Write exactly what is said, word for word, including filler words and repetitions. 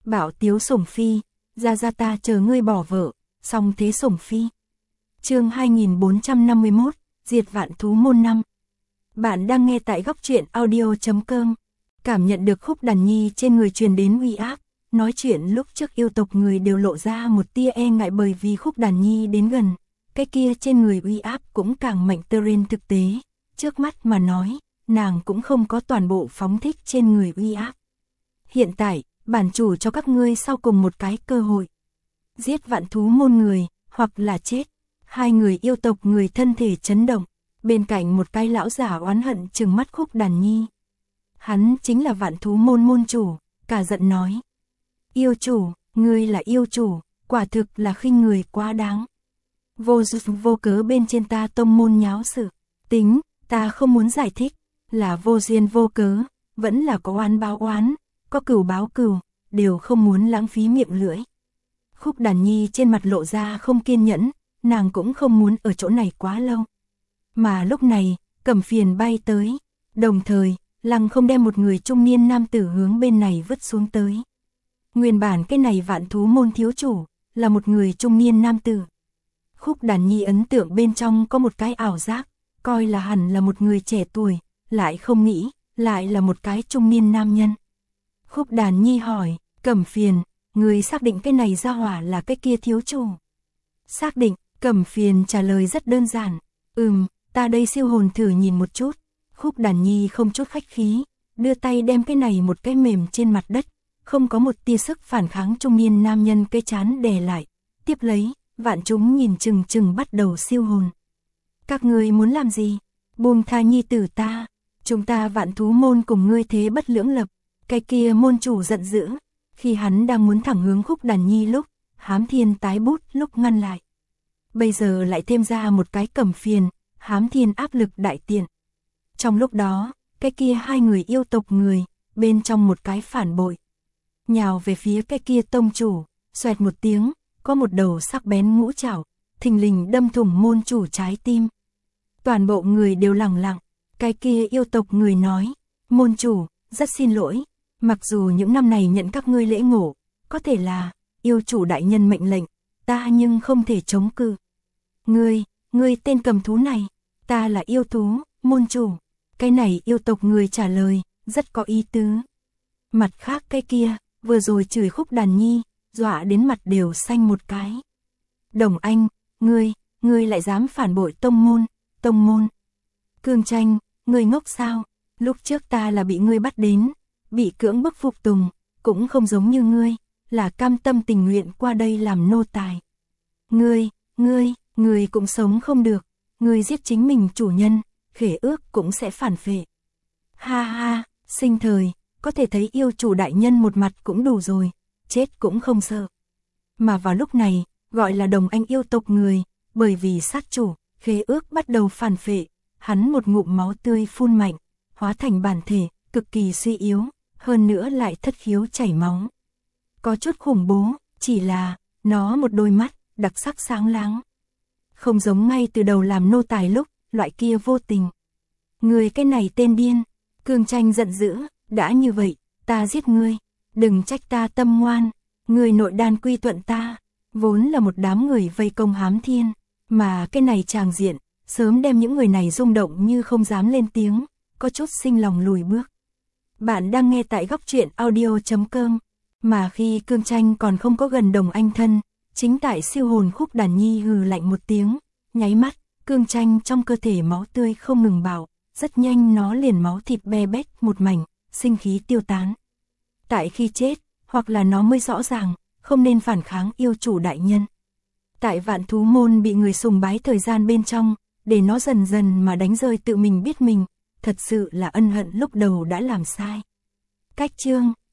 Bảo tiếu sủng phi, ra ra ta chờ ngươi bỏ vợ, song thế sủng phi. Chương hai nghìn bốn trăm năm mươi mốt, diệt vạn thú môn năm. Bạn đang nghe tại góc truyện audio chấm com. Cảm nhận được khúc đàn nhi trên người truyền đến uy áp, nói chuyện lúc trước yêu tộc người đều lộ ra một tia e ngại bởi vì khúc đàn nhi đến gần. Cái kia trên người uy áp cũng càng mạnh tơ trên thực tế, trước mắt mà nói, nàng cũng không có toàn bộ phóng thích trên người uy áp. Hiện tại, bản chủ cho các ngươi sau cùng một cái cơ hội. Giết vạn thú môn người, hoặc là chết. Hai người yêu tộc người thân thể chấn động, bên cạnh một cái lão giả oán hận trừng mắt khúc đàn nhi. Hắn chính là vạn thú môn môn chủ, cả giận nói. Yêu chủ, ngươi là yêu chủ, quả thực là khinh người quá đáng. Vô duyên vô cớ bên trên ta tông môn nháo sự, tính, ta không muốn giải thích, là vô duyên vô cớ, vẫn là có oán báo oán, có cừu báo cừu, đều không muốn lãng phí miệng lưỡi. Khúc đàn nhi trên mặt lộ ra không kiên nhẫn, nàng cũng không muốn ở chỗ này quá lâu. Mà lúc này, Cẩm Phiền bay tới, đồng thời, Lăng Không đem một người trung niên nam tử hướng bên này vứt xuống tới. Nguyên bản cái này vạn thú môn thiếu chủ, là một người trung niên nam tử. Khúc đàn nhi ấn tượng bên trong có một cái ảo giác, coi là hẳn là một người trẻ tuổi, lại không nghĩ, lại là một cái trung niên nam nhân. Khúc đàn nhi hỏi, Cẩm Phiền, người xác định cái này ra hỏa là cái kia thiếu chủ? Xác định, Cẩm Phiền trả lời rất đơn giản, ừm, ta đây siêu hồn thử nhìn một chút. Khúc đàn nhi không chút khách khí, đưa tay đem cái này một cái mềm trên mặt đất, không có một tia sức phản kháng trung niên nam nhân cái chán đè lại, tiếp lấy, vạn chúng nhìn chừng chừng bắt đầu siêu hồn. Các ngươi muốn làm gì? Buông tha nhi tử ta, chúng ta vạn thú môn cùng ngươi thế bất lưỡng lập. Cái kia môn chủ giận dữ, khi hắn đang muốn thẳng hướng khúc đàn nhi lúc, Hám Thiên tái bút lúc ngăn lại. Bây giờ lại thêm ra một cái Cẩm Phiền, Hám Thiên áp lực đại tiện. Trong lúc đó, cái kia hai người yêu tộc người, bên trong một cái phản bội. Nhào về phía cái kia tông chủ, xoẹt một tiếng, có một đầu sắc bén ngũ trảo, thình lình đâm thủng môn chủ trái tim. Toàn bộ người đều lặng lặng, cái kia yêu tộc người nói, môn chủ, rất xin lỗi, mặc dù những năm này nhận các ngươi lễ ngộ, có thể là, yêu chủ đại nhân mệnh lệnh, ta nhưng không thể chống cự. Ngươi, ngươi tên cầm thú này, ta là yêu thú, môn chủ. Cái này yêu tộc người trả lời, rất có ý tứ. Mặt khác cái kia, vừa rồi chửi khúc đàn nhi, dọa đến mặt đều xanh một cái. Đồng Anh, ngươi, ngươi lại dám phản bội tông môn, tông môn. Cương Tranh, ngươi ngốc sao, lúc trước ta là bị ngươi bắt đến, bị cưỡng bức phục tùng, cũng không giống như ngươi, là cam tâm tình nguyện qua đây làm nô tài. Ngươi, ngươi, ngươi cũng sống không được, ngươi giết chính mình chủ nhân, khế ước cũng sẽ phản phệ. Ha ha, sinh thời, có thể thấy yêu chủ đại nhân một mặt cũng đủ rồi, chết cũng không sợ. Mà vào lúc này, gọi là Đồng Anh yêu tộc người, bởi vì sát chủ, khế ước bắt đầu phản phệ, hắn một ngụm máu tươi phun mạnh, hóa thành bản thể, cực kỳ suy yếu, hơn nữa lại thất khiếu chảy máu. Có chút khủng bố, chỉ là, nó một đôi mắt, đặc sắc sáng láng. Không giống ngay từ đầu làm nô tài lúc, loại kia vô tình. Người cái này tên điên, Cương Tranh giận dữ, đã như vậy, ta giết ngươi, đừng trách ta tâm ngoan, người nội đan quy thuận ta, vốn là một đám người vây công Hám Thiên, mà cái này tràng diện, sớm đem những người này rung động như không dám lên tiếng, có chút sinh lòng lùi bước. Bạn đang nghe tại góc truyện audio chấm com, mà khi Cương Tranh còn không có gần Đồng Anh thân, chính tại siêu hồn khúc đàn nhi hừ lạnh một tiếng, nháy mắt, Cương Tranh trong cơ thể máu tươi không ngừng bạo, rất nhanh nó liền máu thịt be bét một mảnh, sinh khí tiêu tán. Tại khi chết, hoặc là nó mới rõ ràng, không nên phản kháng yêu chủ đại nhân. Tại vạn thú môn bị người sùng bái thời gian bên trong, để nó dần dần mà đánh rơi tự mình biết mình, thật sự là ân hận lúc đầu đã làm sai. Cách chương